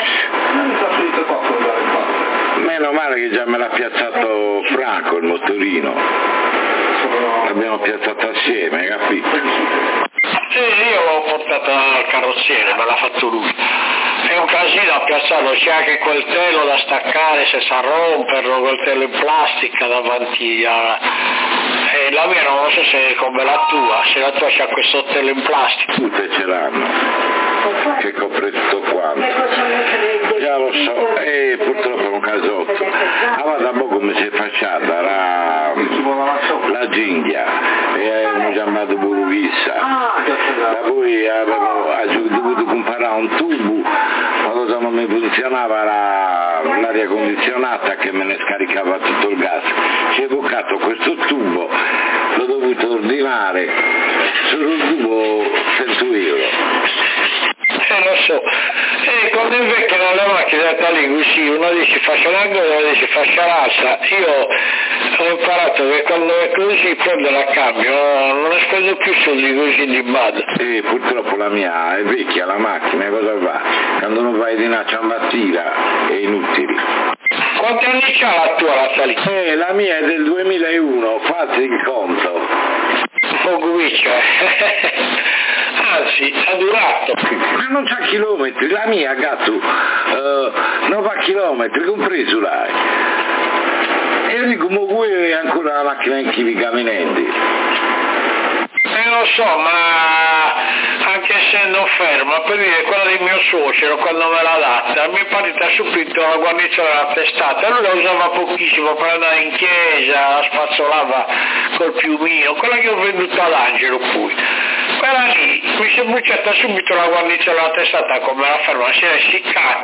Meno male che già me l'ha piazzato Franco il motorino, l'abbiamo piazzato assieme, capito? Sì, io l'ho portato al carrozziere, me l'ha fatto lui. È un casino a piazzarlo, c'è anche quel telo da staccare se sa romperlo, quel telo in plastica davanti a... la mia non so se è come la tua, se la tua c'ha questo telo in plastica. Tutte ce l'hanno, che copre tutto quanto. Già lo so, purtroppo è un casotto. Allora da poco mi si è facciata la cinghia e abbiamo chiamato pure vissa. Da poi avevo dovuto comprare un tubo, ma cosa non mi funzionava l'aria condizionata che me ne scaricava tutto il gas. Ci è bucato questo tubo, l'ho dovuto ordinare, sul tubo 100 euro. Lo so, quando invecchiano le macchine da lì così, uno dice faccia la gola, uno dice faccia l'alza. Io ho imparato che quando è così prendo la cambio, non ne spendo più soldi così di bada. Purtroppo la mia è vecchia la macchina, cosa fa? Quando non vai di una ciambattina è inutile. Quanti anni c'ha la tua la salita? La mia è del 2001, fate il conto. Poco vicino, anzi, ha durato. Ma non c'ha chilometri, la mia gatto non fa chilometri, compreso l'hai. E io dico, ma vuoi ancora la macchina in chili camminanti? Lo so, ma anche essendo ferma, per dire quella del mio suocero quando me l'ha data, mi è partita subito la guarnizione della testata, lui la usava pochissimo per andare in chiesa, la spazzolava col piumino, quella che ho venduto all'Angelo poi. Quella lì mi si è bruciata subito la guarnizione della testata come la ferma, si è essiccata.